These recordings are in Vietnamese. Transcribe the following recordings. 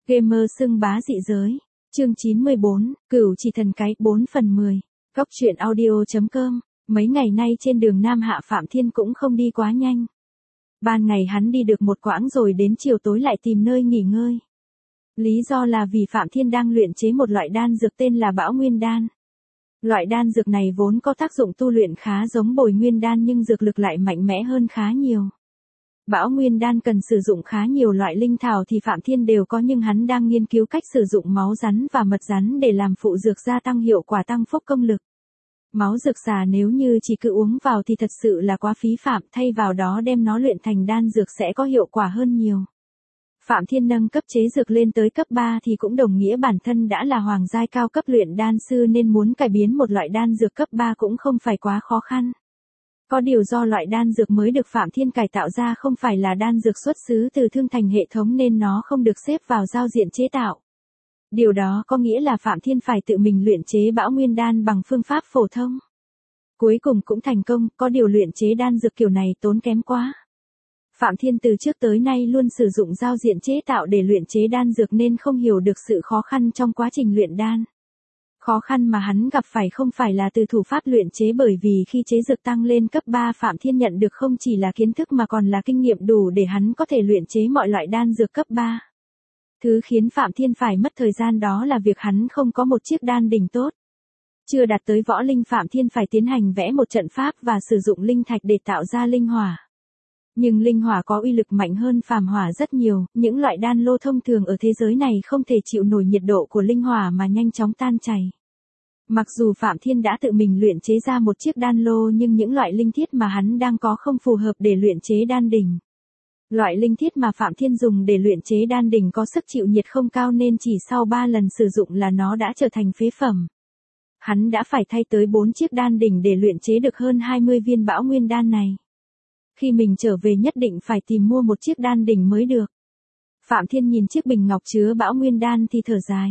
Gamer xưng bá dị giới. Chương 94, Cửu Chỉ Thần Cái 4/10. Góc truyện audio.com. Mấy ngày nay trên đường Nam Hạ Phạm Thiên cũng không đi quá nhanh. Ban ngày hắn đi được một quãng rồi đến chiều tối lại tìm nơi nghỉ ngơi. Lý do là vì Phạm Thiên đang luyện chế một loại đan dược tên là Bão Nguyên Đan. Loại đan dược này vốn có tác dụng tu luyện khá giống Bồi Nguyên Đan nhưng dược lực lại mạnh mẽ hơn khá nhiều. Bão Nguyên Đan cần sử dụng khá nhiều loại linh thảo thì Phạm Thiên đều có, nhưng hắn đang nghiên cứu cách sử dụng máu rắn và mật rắn để làm phụ dược gia tăng hiệu quả tăng phúc công lực. Máu dược xà nếu như chỉ cứ uống vào thì thật sự là quá phí phạm, thay vào đó đem nó luyện thành đan dược sẽ có hiệu quả hơn nhiều. Phạm Thiên nâng cấp chế dược lên tới cấp 3 thì cũng đồng nghĩa bản thân đã là hoàng giai cao cấp luyện đan sư, nên muốn cải biến một loại đan dược cấp 3 cũng không phải quá khó khăn. Có điều do loại đan dược mới được Phạm Thiên cải tạo ra không phải là đan dược xuất xứ từ thương thành hệ thống nên nó không được xếp vào giao diện chế tạo. Điều đó có nghĩa là Phạm Thiên phải tự mình luyện chế Bão Nguyên Đan bằng phương pháp phổ thông. Cuối cùng cũng thành công, có điều luyện chế đan dược kiểu này tốn kém quá. Phạm Thiên từ trước tới nay luôn sử dụng giao diện chế tạo để luyện chế đan dược nên không hiểu được sự khó khăn trong quá trình luyện đan. Khó khăn mà hắn gặp phải không phải là từ thủ pháp luyện chế, bởi vì khi chế dược tăng lên cấp 3 Phạm Thiên nhận được không chỉ là kiến thức mà còn là kinh nghiệm đủ để hắn có thể luyện chế mọi loại đan dược cấp 3. Thứ khiến Phạm Thiên phải mất thời gian đó là việc hắn không có một chiếc đan đỉnh tốt. Chưa đạt tới võ linh, Phạm Thiên phải tiến hành vẽ một trận pháp và sử dụng linh thạch để tạo ra linh hỏa. Nhưng linh hỏa có uy lực mạnh hơn phàm hỏa rất nhiều, những loại đan lô thông thường ở thế giới này không thể chịu nổi nhiệt độ của linh hỏa mà nhanh chóng tan chảy. Mặc dù Phạm Thiên đã tự mình luyện chế ra một chiếc đan lô nhưng những loại linh thiết mà hắn đang có không phù hợp để luyện chế đan đỉnh. Loại linh thiết mà Phạm Thiên dùng để luyện chế đan đỉnh có sức chịu nhiệt không cao nên chỉ sau 3 lần sử dụng là nó đã trở thành phế phẩm. Hắn đã phải thay tới 4 chiếc đan đỉnh để luyện chế được hơn 20 viên Bão Nguyên Đan này. Khi mình trở về nhất định phải tìm mua một chiếc đan đỉnh mới được. Phạm Thiên nhìn chiếc bình ngọc chứa Bão Nguyên Đan thì thở dài.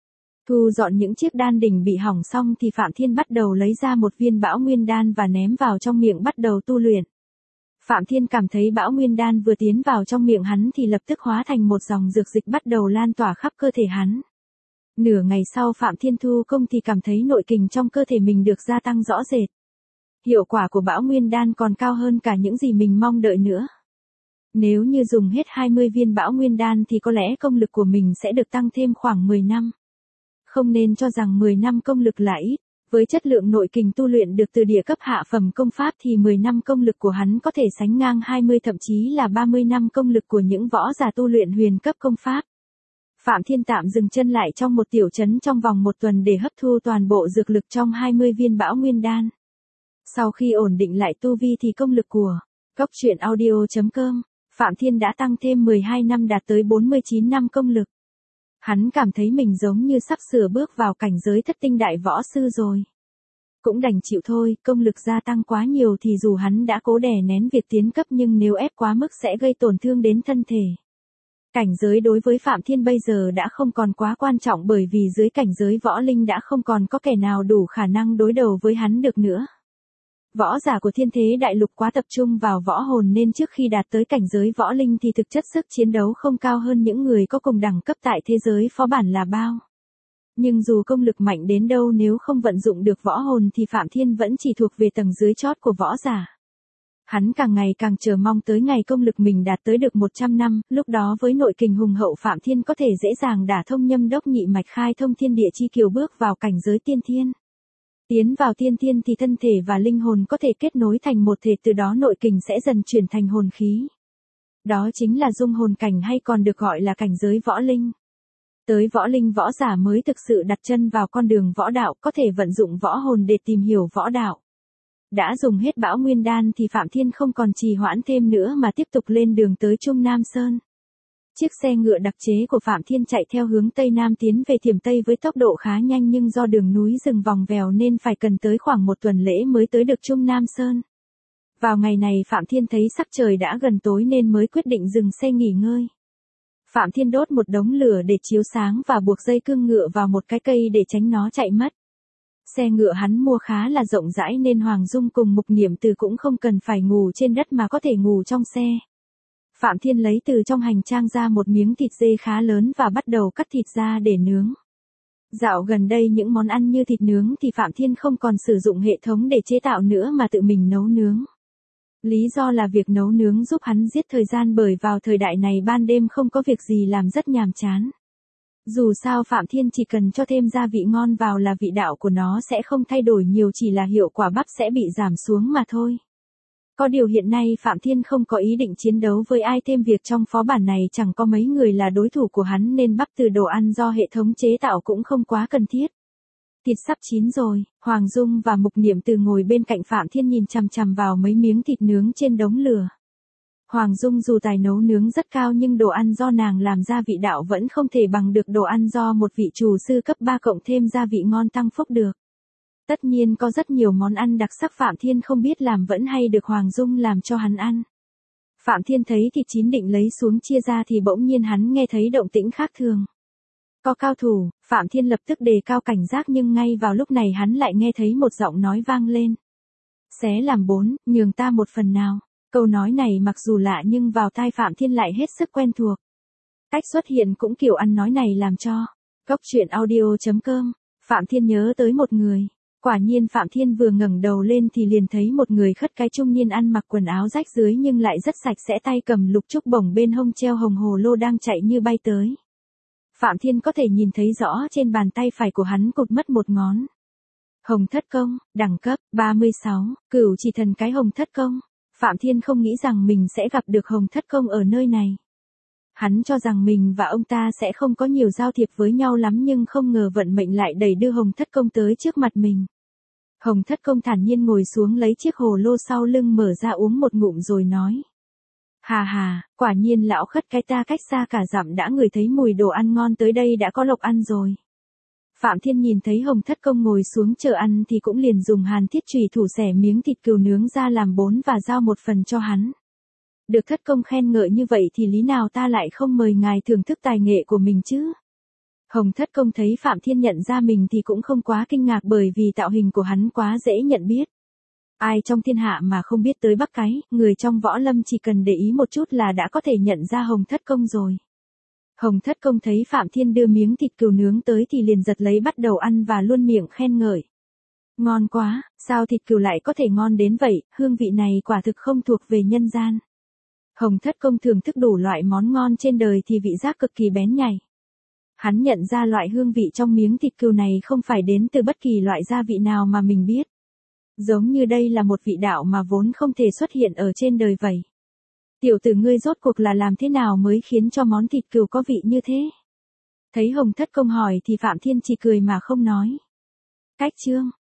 Thu dọn những chiếc đan đỉnh bị hỏng xong thì Phạm Thiên bắt đầu lấy ra một viên Bão Nguyên Đan và ném vào trong miệng bắt đầu tu luyện. Phạm Thiên cảm thấy Bão Nguyên Đan vừa tiến vào trong miệng hắn thì lập tức hóa thành một dòng dược dịch bắt đầu lan tỏa khắp cơ thể hắn. Nửa ngày sau Phạm Thiên thu công thì cảm thấy nội kình trong cơ thể mình được gia tăng rõ rệt. Hiệu quả của Bão Nguyên Đan còn cao hơn cả những gì mình mong đợi nữa. Nếu như dùng hết 20 viên Bão Nguyên Đan thì có lẽ công lực của mình sẽ được tăng thêm khoảng 10 năm. Không nên cho rằng 10 năm công lực là ít. Với chất lượng nội kình tu luyện được từ địa cấp hạ phẩm công pháp thì 10 năm công lực của hắn có thể sánh ngang 20 thậm chí là 30 năm công lực của những võ giả tu luyện huyền cấp công pháp. Phạm Thiên tạm dừng chân lại trong một tiểu trấn trong vòng 1 tuần để hấp thu toàn bộ dược lực trong 20 viên Bão Nguyên Đan. Sau khi ổn định lại tu vi thì công lực của Góc truyện audio.com, Phạm Thiên đã tăng thêm 12 năm đạt tới 49 năm công lực. Hắn cảm thấy mình giống như sắp sửa bước vào cảnh giới thất tinh đại võ sư rồi. Cũng đành chịu thôi, công lực gia tăng quá nhiều thì dù hắn đã cố đè nén việc tiến cấp nhưng nếu ép quá mức sẽ gây tổn thương đến thân thể. Cảnh giới đối với Phạm Thiên bây giờ đã không còn quá quan trọng, bởi vì dưới cảnh giới võ linh đã không còn có kẻ nào đủ khả năng đối đầu với hắn được nữa. Võ giả của thiên thế đại lục quá tập trung vào võ hồn nên trước khi đạt tới cảnh giới võ linh thì thực chất sức chiến đấu không cao hơn những người có cùng đẳng cấp tại thế giới phó bản là bao. Nhưng dù công lực mạnh đến đâu nếu không vận dụng được võ hồn thì Phạm Thiên vẫn chỉ thuộc về tầng dưới chót của võ giả. Hắn càng ngày càng chờ mong tới ngày công lực mình đạt tới được 100 năm, lúc đó với nội kình hùng hậu Phạm Thiên có thể dễ dàng đả thông nhâm đốc nhị mạch, khai thông thiên địa chi kiều, bước vào cảnh giới tiên thiên. Tiến vào tiên thiên thì thân thể và linh hồn có thể kết nối thành một thể, từ đó nội kình sẽ dần chuyển thành hồn khí. Đó chính là dung hồn cảnh hay còn được gọi là cảnh giới võ linh. Tới võ linh võ giả mới thực sự đặt chân vào con đường võ đạo, có thể vận dụng võ hồn để tìm hiểu võ đạo. Đã dùng hết Bão Nguyên Đan thì Phạm Thiên không còn trì hoãn thêm nữa mà tiếp tục lên đường tới Trung Nam Sơn. Chiếc xe ngựa đặc chế của Phạm Thiên chạy theo hướng Tây Nam tiến về Thiểm Tây với tốc độ khá nhanh, nhưng do đường núi rừng vòng vèo nên phải cần tới khoảng 1 tuần lễ mới tới được Trung Nam Sơn. Vào ngày này Phạm Thiên thấy sắc trời đã gần tối nên mới quyết định dừng xe nghỉ ngơi. Phạm Thiên đốt một đống lửa để chiếu sáng và buộc dây cương ngựa vào một cái cây để tránh nó chạy mất. Xe ngựa hắn mua khá là rộng rãi nên Hoàng Dung cùng Mục Niệm Từ cũng không cần phải ngủ trên đất mà có thể ngủ trong xe. Phạm Thiên lấy từ trong hành trang ra một miếng thịt dê khá lớn và bắt đầu cắt thịt ra để nướng. Dạo gần đây những món ăn như thịt nướng thì Phạm Thiên không còn sử dụng hệ thống để chế tạo nữa mà tự mình nấu nướng. Lý do là việc nấu nướng giúp hắn giết thời gian bởi vào thời đại này ban đêm không có việc gì làm rất nhàm chán. Dù sao Phạm Thiên chỉ cần cho thêm gia vị ngon vào là vị đạo của nó sẽ không thay đổi nhiều, chỉ là hiệu quả bắp sẽ bị giảm xuống mà thôi. Có điều hiện nay Phạm Thiên không có ý định chiến đấu với ai, thêm việc trong phó bản này chẳng có mấy người là đối thủ của hắn nên bắp từ đồ ăn do hệ thống chế tạo cũng không quá cần thiết. Thịt sắp chín rồi, Hoàng Dung và Mục Niệm Từ ngồi bên cạnh Phạm Thiên nhìn chằm chằm vào mấy miếng thịt nướng trên đống lửa. Hoàng Dung dù tài nấu nướng rất cao nhưng đồ ăn do nàng làm ra vị đạo vẫn không thể bằng được đồ ăn do một vị厨sư cấp 3 cộng thêm gia vị ngon tăng phúc được. Tất nhiên có rất nhiều món ăn đặc sắc Phạm Thiên không biết làm vẫn hay được Hoàng Dung làm cho hắn ăn. Phạm Thiên thấy thịt chín định lấy xuống chia ra thì bỗng nhiên hắn nghe thấy động tĩnh khác thường. Có cao thủ, Phạm Thiên lập tức đề cao cảnh giác nhưng ngay vào lúc này hắn lại nghe thấy một giọng nói vang lên. Xé làm 4, nhường ta một phần nào. Câu nói này mặc dù lạ nhưng vào tai Phạm Thiên lại hết sức quen thuộc. Cách xuất hiện cũng kiểu ăn nói này làm cho. Góc truyện audio.com, Phạm Thiên nhớ tới một người. Quả nhiên Phạm Thiên vừa ngẩng đầu lên thì liền thấy một người khất cái trung niên ăn mặc quần áo rách rưới nhưng lại rất sạch sẽ, tay cầm lục trúc bổng bên hông treo hồng hồ lô đang chạy như bay tới. Phạm Thiên có thể nhìn thấy rõ trên bàn tay phải của hắn cụt mất một ngón. Hồng Thất Công, đẳng cấp 36, Cửu Chỉ Thần cái Hồng Thất Công. Phạm Thiên không nghĩ rằng mình sẽ gặp được Hồng Thất Công ở nơi này. Hắn cho rằng mình và ông ta sẽ không có nhiều giao thiệp với nhau lắm nhưng không ngờ vận mệnh lại đẩy đưa Hồng Thất Công tới trước mặt mình. Hồng Thất Công thản nhiên ngồi xuống lấy chiếc hồ lô sau lưng mở ra uống một ngụm rồi nói. Hà hà, quả nhiên lão khất cái ta cách xa cả dặm đã ngửi thấy mùi đồ ăn ngon, tới đây đã có lộc ăn rồi. Phạm Thiên nhìn thấy Hồng Thất Công ngồi xuống chờ ăn thì cũng liền dùng hàn thiết chùy thủ xẻ miếng thịt cừu nướng ra làm 4 và giao một phần cho hắn. Được Thất Công khen ngợi như vậy thì lý nào ta lại không mời ngài thưởng thức tài nghệ của mình chứ? Hồng Thất Công thấy Phạm Thiên nhận ra mình thì cũng không quá kinh ngạc bởi vì tạo hình của hắn quá dễ nhận biết. Ai trong thiên hạ mà không biết tới Bắc Cái, người trong võ lâm chỉ cần để ý một chút là đã có thể nhận ra Hồng Thất Công rồi. Hồng Thất Công thấy Phạm Thiên đưa miếng thịt cừu nướng tới thì liền giật lấy bắt đầu ăn và luôn miệng khen ngợi. Ngon quá, sao thịt cừu lại có thể ngon đến vậy, hương vị này quả thực không thuộc về nhân gian. Hồng Thất Công thưởng thức đủ loại món ngon trên đời thì vị giác cực kỳ bén nhạy. Hắn nhận ra loại hương vị trong miếng thịt cừu này không phải đến từ bất kỳ loại gia vị nào mà mình biết. Giống như đây là một vị đạo mà vốn không thể xuất hiện ở trên đời vậy. Tiểu tử ngươi rốt cuộc là làm thế nào mới khiến cho món thịt cừu có vị như thế? Thấy Hồng Thất Công hỏi thì Phạm Thiên chỉ cười mà không nói. Cách chương